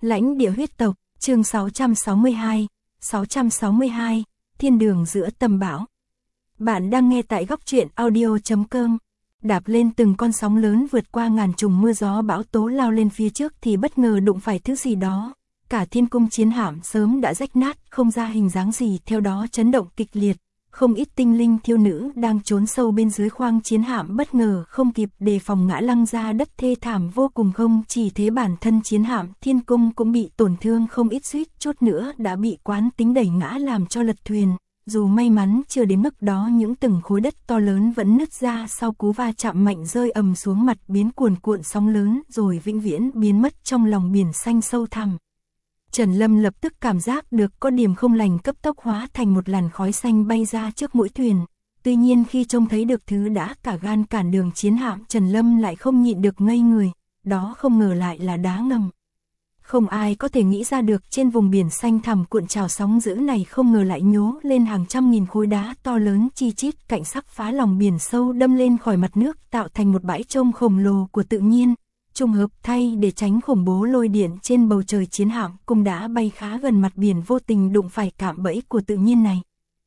Lãnh địa huyết tộc, chương 662, thiên đường giữa tầm bão. Bạn đang nghe tại góc truyện audio.com. Đạp lên từng con sóng lớn vượt qua ngàn trùng mưa gió bão tố lao lên phía trước thì bất ngờ đụng phải thứ gì đó. Cả thiên cung chiến hạm sớm đã rách nát, không ra hình dáng gì, theo đó chấn động kịch liệt. Không ít tinh linh thiêu nữ đang trốn sâu bên dưới khoang chiến hạm bất ngờ không kịp đề phòng ngã lăn ra đất thê thảm vô cùng. Không chỉ thế, bản thân chiến hạm thiên cung cũng bị tổn thương không ít, suýt chút nữa đã bị quán tính đẩy ngã làm cho lật thuyền. Dù may mắn chưa đến mức đó, những từng khối đất to lớn vẫn nứt ra sau cú va chạm mạnh, rơi ầm xuống mặt biến cuồn cuộn sóng lớn rồi vĩnh viễn biến mất trong lòng biển xanh sâu thẳm. Trần Lâm lập tức cảm giác được có điểm không lành, cấp tốc hóa thành một làn khói xanh bay ra trước mũi thuyền. Tuy nhiên khi trông thấy được thứ đã cả gan cản đường chiến hạm, Trần Lâm lại không nhịn được ngây người, đó không ngờ lại là đá ngầm. Không ai có thể nghĩ ra được trên vùng biển xanh thẳm cuộn trào sóng dữ này không ngờ lại nhố lên hàng trăm nghìn khối đá to lớn chi chít, cạnh sắc phá lòng biển sâu đâm lên khỏi mặt nước, tạo thành một bãi trông khổng lồ của tự nhiên. Trùng hợp thay, để tránh khủng bố lôi điện trên bầu trời, chiến hạm cũng đã bay khá gần mặt biển, vô tình đụng phải cạm bẫy của tự nhiên này.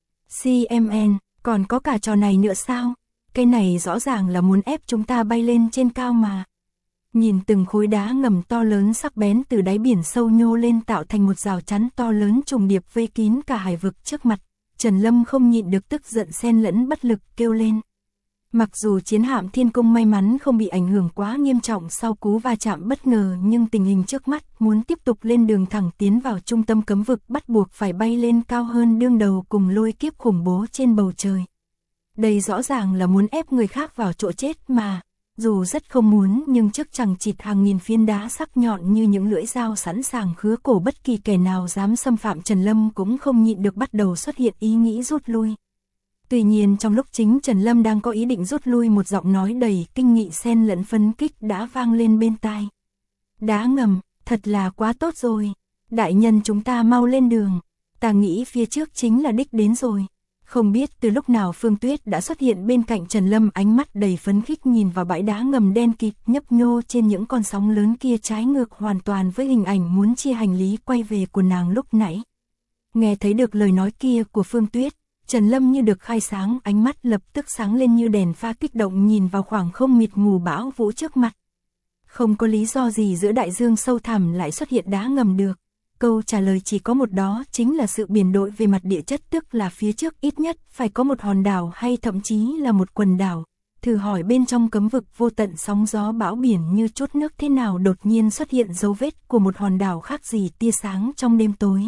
CMN, còn có cả trò này nữa sao? Cái này rõ ràng là muốn ép chúng ta bay lên trên cao mà. Nhìn từng khối đá ngầm to lớn sắc bén từ đáy biển sâu nhô lên, tạo thành một rào chắn to lớn trùng điệp vây kín cả hải vực trước mặt, Trần Lâm không nhịn được tức giận xen lẫn bất lực kêu lên. Mặc dù chiến hạm thiên cung may mắn không bị ảnh hưởng quá nghiêm trọng sau cú va chạm bất ngờ, nhưng tình hình trước mắt muốn tiếp tục lên đường thẳng tiến vào trung tâm cấm vực bắt buộc phải bay lên cao hơn, đương đầu cùng lôi kiếp khủng bố trên bầu trời. Đây rõ ràng là muốn ép người khác vào chỗ chết mà. Dù rất không muốn, nhưng trước chằng chịt hàng nghìn phiến đá sắc nhọn như những lưỡi dao sẵn sàng khứa cổ bất kỳ kẻ nào dám xâm phạm, Trần Lâm cũng không nhịn được bắt đầu xuất hiện ý nghĩ rút lui. Tuy nhiên trong lúc chính Trần Lâm đang có ý định rút lui, một giọng nói đầy kinh nghị xen lẫn phấn kích đã vang lên bên tai. Đá ngầm, thật là quá tốt rồi. Đại nhân, chúng ta mau lên đường. Ta nghĩ phía trước chính là đích đến rồi. Không biết từ lúc nào Phương Tuyết đã xuất hiện bên cạnh Trần Lâm, ánh mắt đầy phấn khích nhìn vào bãi đá ngầm đen kịt nhấp nhô trên những con sóng lớn kia, trái ngược hoàn toàn với hình ảnh muốn chia hành lý quay về của nàng lúc nãy. Nghe thấy được lời nói kia của Phương Tuyết, Trần Lâm như được khai sáng, ánh mắt lập tức sáng lên như đèn pha, kích động nhìn vào khoảng không mịt mù bão vũ trước mặt. Không có lý do gì giữa đại dương sâu thẳm lại xuất hiện đá ngầm được. Câu trả lời chỉ có một, đó chính là sự biến đổi về mặt địa chất, tức là phía trước ít nhất phải có một hòn đảo hay thậm chí là một quần đảo. Thử hỏi bên trong cấm vực vô tận sóng gió bão biển như chút nước thế nào đột nhiên xuất hiện dấu vết của một hòn đảo khác gì tia sáng trong đêm tối.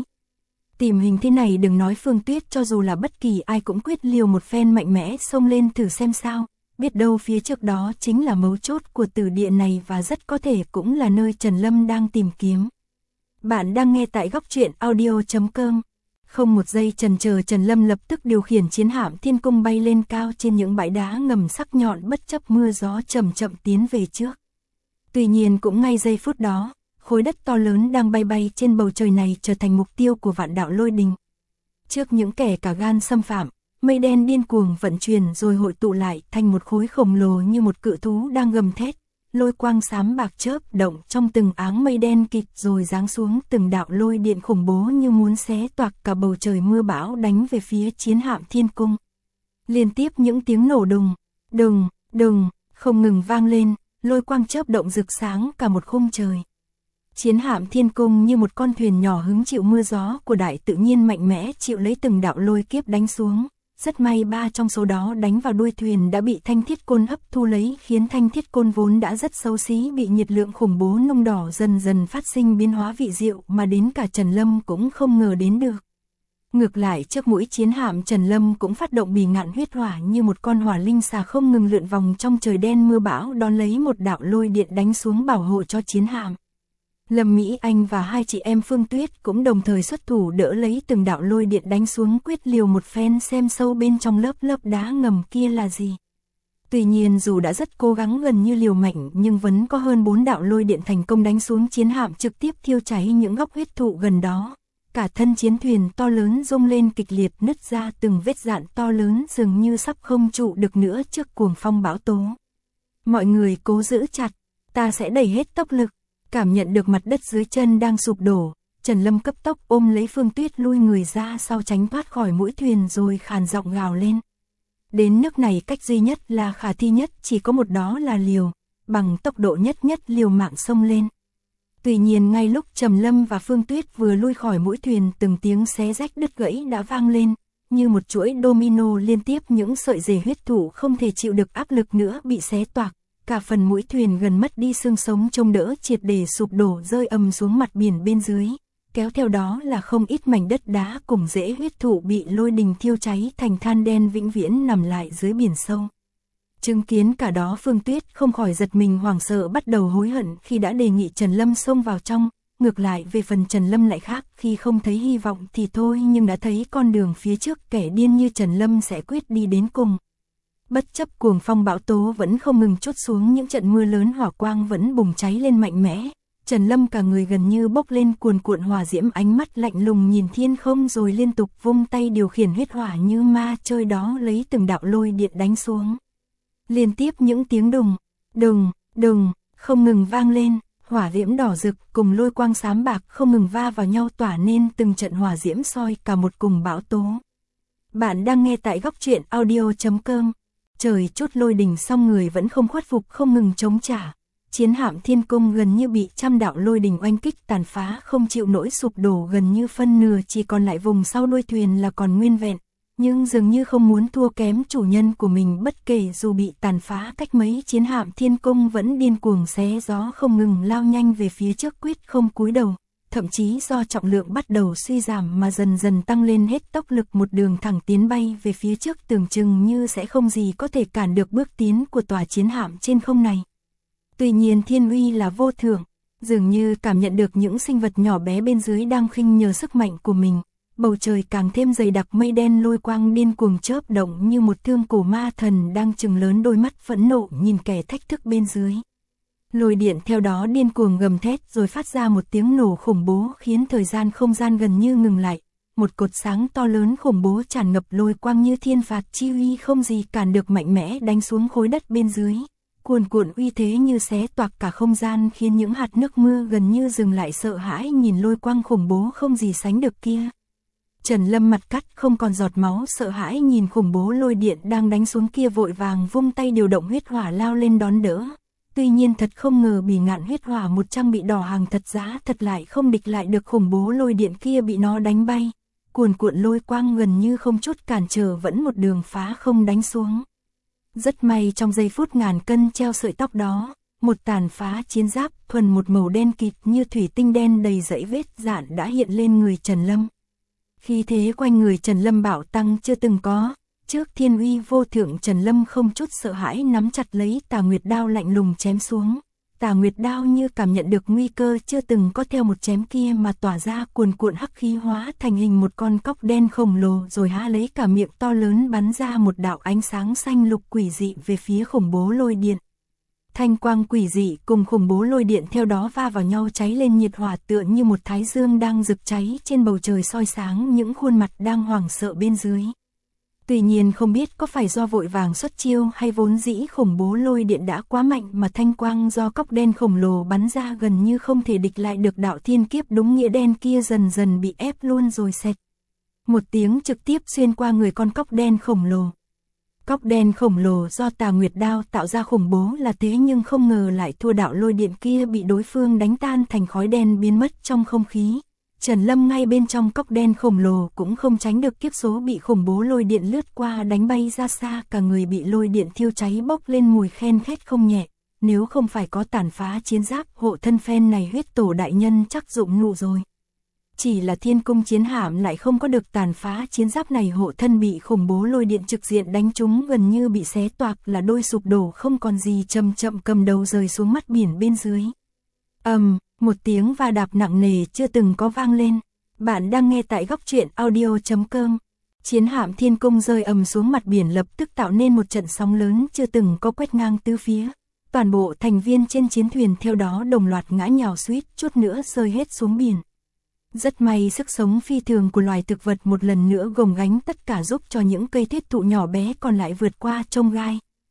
Tìm hình thế này đừng nói Phương Tuyết, cho dù là bất kỳ ai cũng quyết liều một phen mạnh mẽ xông lên thử xem sao. Biết đâu phía trước đó chính là mấu chốt của tử địa này, và rất có thể cũng là nơi Trần Lâm đang tìm kiếm. Bạn đang nghe tại góc truyện audio.com. Không một giây chần chờ, Trần Lâm lập tức điều khiển chiến hạm thiên cung bay lên cao trên những bãi đá ngầm sắc nhọn, bất chấp mưa gió chậm chậm tiến về trước. Tuy nhiên cũng ngay giây phút đó, khối đất to lớn đang bay trên bầu trời này trở thành mục tiêu của vạn đạo lôi đình. Trước những kẻ cả gan xâm phạm, mây đen điên cuồng vận chuyển rồi hội tụ lại thành một khối khổng lồ như một cự thú đang gầm thét. Lôi quang xám bạc chớp động trong từng áng mây đen kịt rồi giáng xuống từng đạo lôi điện khủng bố như muốn xé toạc cả bầu trời mưa bão, đánh về phía chiến hạm thiên cung. Liên tiếp những tiếng nổ đùng, đùng, đùng không ngừng vang lên, lôi quang chớp động rực sáng cả một khung trời. Chiến hạm thiên cung như một con thuyền nhỏ hứng chịu mưa gió của đại tự nhiên mạnh mẽ, chịu lấy từng đạo lôi kiếp đánh xuống. Rất may 3 trong số đó đánh vào đuôi thuyền đã bị thanh thiết côn hấp thu lấy, khiến thanh thiết côn vốn đã rất xấu xí bị nhiệt lượng khủng bố nung đỏ dần dần phát sinh biến hóa vị diệu mà đến cả Trần Lâm cũng không ngờ đến được. Ngược lại, trước mũi chiến hạm Trần Lâm cũng phát động bỉ ngạn huyết hỏa như một con hỏa linh xà không ngừng lượn vòng trong trời đen mưa bão, đón lấy một đạo lôi điện đánh xuống bảo hộ cho chiến hạm. Lâm Mỹ Anh và hai chị em Phương Tuyết cũng đồng thời xuất thủ đỡ lấy từng đạo lôi điện đánh xuống, quyết liều một phen xem sâu bên trong lớp đá ngầm kia là gì. Tuy nhiên dù đã rất cố gắng gần như liều mạnh, nhưng vẫn có hơn 4 đạo lôi điện thành công đánh xuống chiến hạm, trực tiếp thiêu cháy những góc huyết thụ gần đó. Cả thân chiến thuyền to lớn rung lên kịch liệt, nứt ra từng vết rạn to lớn dường như sắp không trụ được nữa trước cuồng phong bão tố. Mọi người cố giữ chặt, ta sẽ đẩy hết tốc lực. Cảm nhận được mặt đất dưới chân đang sụp đổ, Trần Lâm cấp tốc ôm lấy Phương Tuyết lui người ra sau tránh thoát khỏi mũi thuyền rồi khàn giọng gào lên. Đến nước này cách duy nhất là khả thi nhất chỉ có một, đó là liều, bằng tốc độ nhất liều mạng xông lên. Tuy nhiên ngay lúc Trần Lâm và Phương Tuyết vừa lui khỏi mũi thuyền, từng tiếng xé rách đứt gãy đã vang lên, như một chuỗi domino liên tiếp, những sợi dây huyết thủ không thể chịu được áp lực nữa bị xé toạc, cả phần mũi thuyền gần mất đi xương sống trông đỡ triệt để sụp đổ rơi ầm xuống mặt biển bên dưới, kéo theo đó là không ít mảnh đất đá cùng rễ huyết thụ bị lôi đình thiêu cháy thành than đen vĩnh viễn nằm lại dưới biển sâu. Chứng kiến cả đó, Phương Tuyết không khỏi giật mình hoảng sợ, bắt đầu hối hận khi đã đề nghị Trần Lâm xông vào trong. Ngược lại về phần Trần Lâm lại khác, khi không thấy hy vọng thì thôi, nhưng đã thấy con đường phía trước, kẻ điên như Trần Lâm sẽ quyết đi đến cùng. Bất chấp cuồng phong bão tố vẫn không ngừng trút xuống, những trận mưa lớn, hỏa quang vẫn bùng cháy lên mạnh mẽ. Trần Lâm cả người gần như bốc lên cuồn cuộn hỏa diễm, ánh mắt lạnh lùng nhìn thiên không rồi liên tục vung tay điều khiển huyết hỏa như ma chơi đó, lấy từng đạo lôi điện đánh xuống. Liên tiếp những tiếng đùng không ngừng vang lên, hỏa diễm đỏ rực cùng lôi quang xám bạc không ngừng va vào nhau, tỏa nên từng trận hỏa diễm soi cả một cùng bão tố. Bạn đang nghe tại Góc Truyện Audio.com. Trời chút lôi đình xong người vẫn không khuất phục, không ngừng chống trả. Chiến hạm Thiên Cung gần như bị trăm đạo lôi đình oanh kích tàn phá, không chịu nổi sụp đổ, gần như phân nửa chỉ còn lại vùng sau đuôi thuyền là còn nguyên vẹn. Nhưng dường như không muốn thua kém chủ nhân của mình, bất kể dù bị tàn phá cách mấy, chiến hạm Thiên Cung vẫn điên cuồng xé gió không ngừng lao nhanh về phía trước, quyết không cúi đầu. Thậm chí do trọng lượng bắt đầu suy giảm mà dần dần tăng lên hết tốc lực, một đường thẳng tiến bay về phía trước, tưởng chừng như sẽ không gì có thể cản được bước tiến của tòa chiến hạm trên không này. Tuy nhiên thiên uy là vô thượng, dường như cảm nhận được những sinh vật nhỏ bé bên dưới đang khinh nhờ sức mạnh của mình. Bầu trời càng thêm dày đặc, mây đen lôi quang điên cuồng chớp động như một thương cổ ma thần đang trừng lớn đôi mắt phẫn nộ nhìn kẻ thách thức bên dưới. Lôi điện theo đó điên cuồng gầm thét rồi phát ra một tiếng nổ khủng bố, khiến thời gian không gian gần như ngừng lại. Một cột sáng to lớn khủng bố tràn ngập lôi quang như thiên phạt chi uy không gì cản được, mạnh mẽ đánh xuống khối đất bên dưới. Cuồn cuộn uy thế như xé toạc cả không gian, khiến những hạt nước mưa gần như dừng lại sợ hãi nhìn lôi quang khủng bố không gì sánh được kia. Trần Lâm mặt cắt không còn giọt máu, sợ hãi nhìn khủng bố lôi điện đang đánh xuống kia, vội vàng vung tay điều động huyết hỏa lao lên đón đỡ. Tuy nhiên thật không ngờ bỉ ngạn huyết hỏa một trang bị đỏ hàng thật giá thật lại không địch lại được khủng bố lôi điện kia, bị nó đánh bay. Cuồn cuộn lôi quang gần như không chút cản trở vẫn một đường phá không đánh xuống. Rất may trong giây phút ngàn cân treo sợi tóc đó, một tàn phá chiến giáp thuần một màu đen kịt như thủy tinh đen đầy dãy vết dạn đã hiện lên người Trần Lâm. Khí thế quanh người Trần Lâm bạo tăng chưa từng có, trước thiên uy vô thượng Trần Lâm không chút sợ hãi nắm chặt lấy Tà Nguyệt đao lạnh lùng chém xuống. Tà Nguyệt đao như cảm nhận được nguy cơ chưa từng có, theo một chém kia mà tỏa ra cuồn cuộn hắc khí, hóa thành hình một con cóc đen khổng lồ rồi há lấy cả miệng to lớn bắn ra một đạo ánh sáng xanh lục quỷ dị về phía khủng bố lôi điện. Thanh quang quỷ dị cùng khủng bố lôi điện theo đó va vào nhau, cháy lên nhiệt hỏa tựa như một thái dương đang rực cháy trên bầu trời, soi sáng những khuôn mặt đang hoảng sợ bên dưới. Tuy nhiên không biết có phải do vội vàng xuất chiêu hay vốn dĩ khủng bố lôi điện đã quá mạnh mà thanh quang do cóc đen khổng lồ bắn ra gần như không thể địch lại được đạo thiên kiếp đúng nghĩa đen kia, dần dần bị ép luôn rồi xẹt một tiếng trực tiếp xuyên qua người con cóc đen khổng lồ. Cóc đen khổng lồ do Tà Nguyệt đao tạo ra khủng bố là thế, nhưng không ngờ lại thua đạo lôi điện kia, bị đối phương đánh tan thành khói đen biến mất trong không khí. Trần Lâm ngay bên trong cóc đen khổng lồ cũng không tránh được kiếp số, bị khủng bố lôi điện lướt qua đánh bay ra xa, cả người bị lôi điện thiêu cháy bốc lên mùi khen khét không nhẹ. Nếu không phải có tàn phá chiến giáp hộ thân phen này, huyết tổ đại nhân chắc dụng nụ rồi. Chỉ là Thiên Cung chiến hạm lại không có được tàn phá chiến giáp này hộ thân, bị khủng bố lôi điện trực diện đánh trúng gần như bị xé toạc là đôi, sụp đổ không còn gì, chậm chậm cầm đầu rơi xuống mặt biển bên dưới. Một tiếng va đạp nặng nề chưa từng có vang lên. Bạn đang nghe tại Góc Truyện Audio.com. Chiến hạm Thiên Cung rơi ầm xuống mặt biển, lập tức tạo nên một trận sóng lớn chưa từng có quét ngang tứ phía. Toàn bộ thành viên trên chiến thuyền theo đó đồng loạt ngã nhào, suýt chút nữa rơi hết xuống biển. Rất may sức sống phi thường của loài thực vật một lần nữa gồng gánh tất cả, giúp cho những cây thiết thụ nhỏ bé còn lại vượt qua chông gai,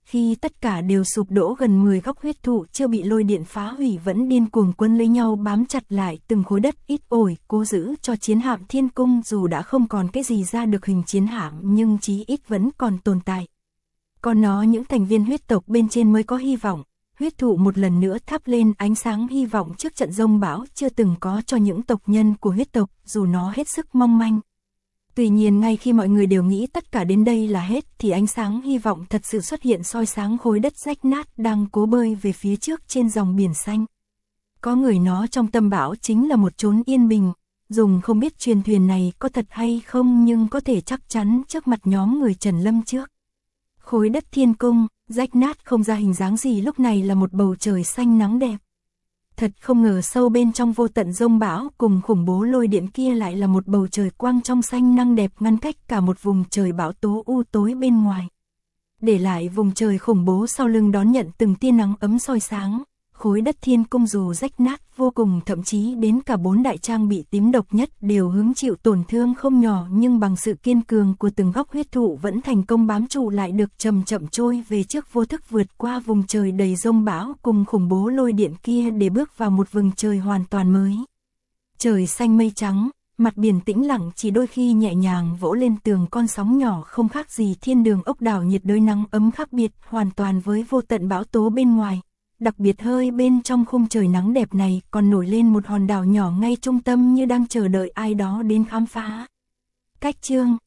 khi tất cả đều sụp đổ, gần 10 gốc huyết thụ chưa bị lôi điện phá hủy vẫn điên cuồng quấn lấy nhau bám chặt lại từng khối đất ít ỏi, cố giữ cho chiến hạm Thiên Cung dù đã không còn cái gì ra được hình chiến hạm nhưng chí ít vẫn còn tồn tại. Còn nó, những thành viên huyết tộc bên trên mới có hy vọng. Huyết thụ một lần nữa thắp lên ánh sáng hy vọng trước trận giông bão chưa từng có cho những tộc nhân của huyết tộc, dù nó hết sức mong manh. Tuy nhiên ngay khi mọi người đều nghĩ tất cả đến đây là hết thì ánh sáng hy vọng thật sự xuất hiện, soi sáng khối đất rách nát đang cố bơi về phía trước trên dòng biển xanh. Có người nó trong tâm bão chính là một chốn yên bình, dùng không biết truyền thuyền này có thật hay không nhưng có thể chắc chắn trước mặt nhóm người Trần Lâm trước. Khối đất Thiên Cung, rách nát không ra hình dáng gì, lúc này là một bầu trời xanh nắng đẹp. Thật không ngờ sâu bên trong vô tận giông bão cùng khủng bố lôi điện kia lại là một bầu trời quang trong xanh năng đẹp, ngăn cách cả một vùng trời bão tố u tối bên ngoài. Để lại vùng trời khủng bố sau lưng đón nhận từng tia nắng ấm soi sáng. Khối đất Thiên Cung dù rách nát vô cùng, thậm chí đến cả 4 đại trang bị tím độc nhất đều hứng chịu tổn thương không nhỏ, nhưng bằng sự kiên cường của từng gốc huyết thụ vẫn thành công bám trụ lại được, chậm chậm trôi về trước, vô thức vượt qua vùng trời đầy giông bão cùng khủng bố lôi điện kia để bước vào một vùng trời hoàn toàn mới. Trời xanh mây trắng, mặt biển tĩnh lặng, chỉ đôi khi nhẹ nhàng vỗ lên tường con sóng nhỏ, không khác gì thiên đường ốc đảo nhiệt đới, nắng ấm khác biệt hoàn toàn với vô tận bão tố bên ngoài. Đặc biệt hơi bên trong khung trời nắng đẹp này còn nổi lên một hòn đảo nhỏ ngay trung tâm như đang chờ đợi ai đó đến khám phá. Cách chương